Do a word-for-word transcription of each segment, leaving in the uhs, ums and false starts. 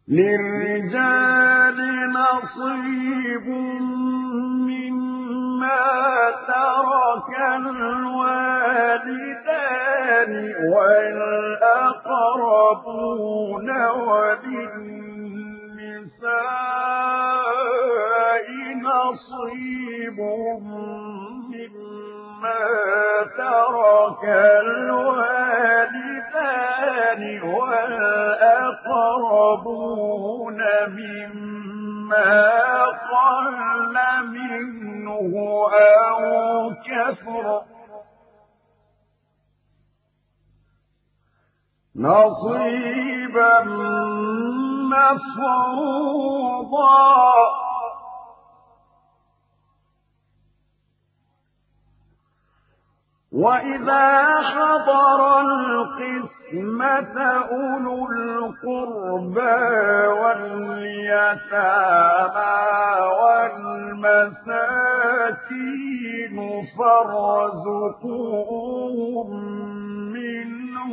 للرجال نصيب مما ترك الوالدان والأقربون وللنساء نصيب مما ترك الوالدان والأقربون مما قل منه أو كثر نصيبا مفروضا. وإذا حضر القسمة أولو القربى واليتامى والمساكين فارزقوهم منه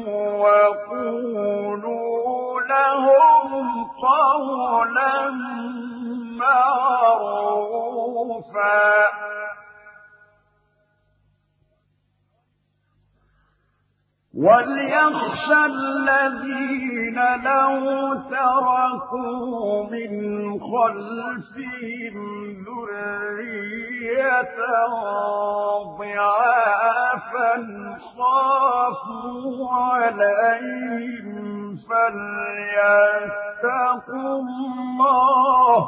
وقولوا لهم قولا معروفا. وليخشى الذين لو تركوا من خلفهم ذرية ضعافا خافوا عليهم فليتقوا الله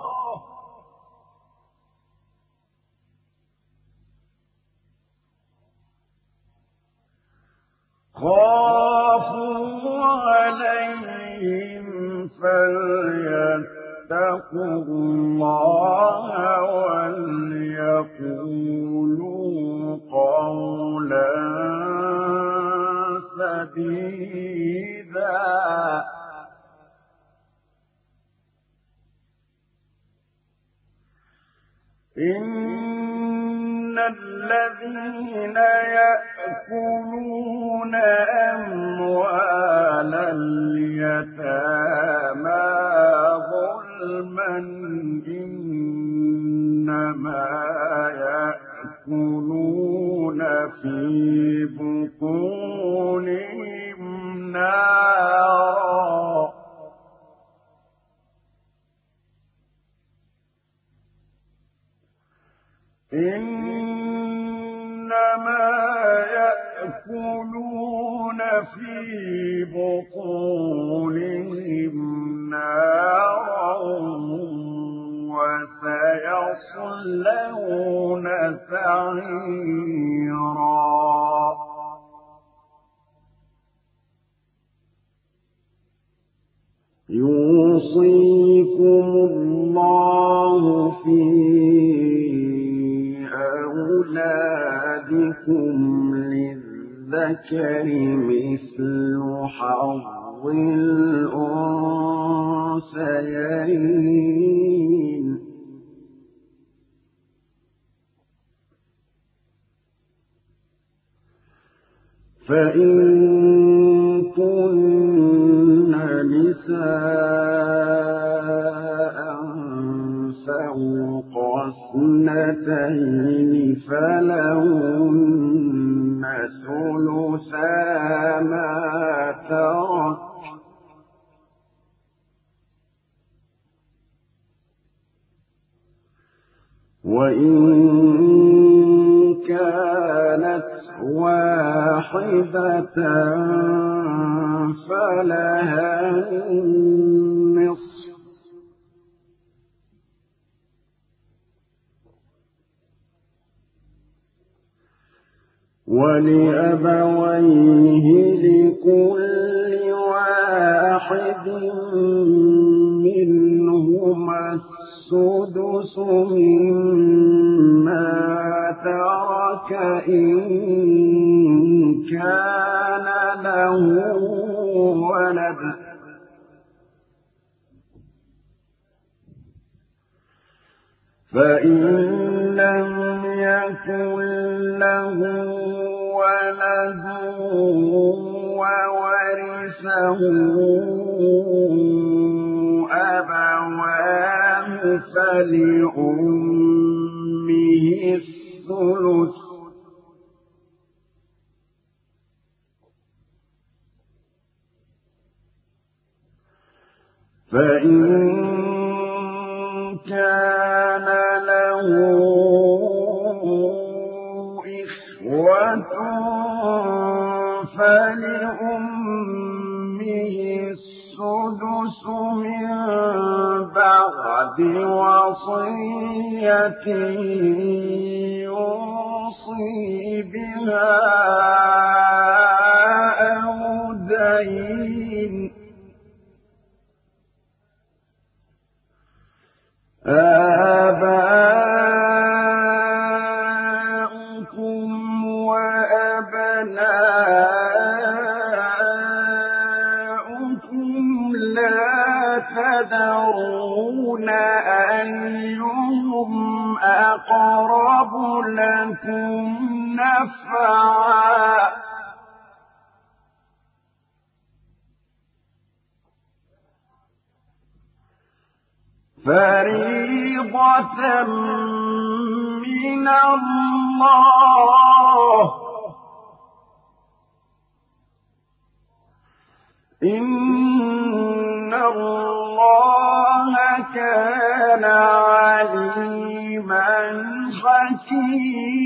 خافوا عليهم فليتقوا الله وليقولوا قولا سديدا. إن الذين يأكلون أموال اليتامى ظلما إنما يأكلون في بطونهم نارا إنما يأكلون في بطونهم نارا وسيصلون سعيرا. يوصيكم الله في أولادكم للذكر مثل حظ الأنثيين. فإن كن نساء فوق اثنتين فلهن ثلثا ما ترك وإن كانت واحدة فلها النصف ولأبويه لكل واحد منهما السدس مما ترك إن كان له ولد فإن لم يكن له ولد وورثه فلأمه الثلث فإن كان له إخوة فلأمه السدس من بعد وصية يوصي بها أو دين آباؤكم وأبناؤكم لا تدرون أيهم أقرب لكم نفعا فريضة من الله إن الله كان عليما حكيما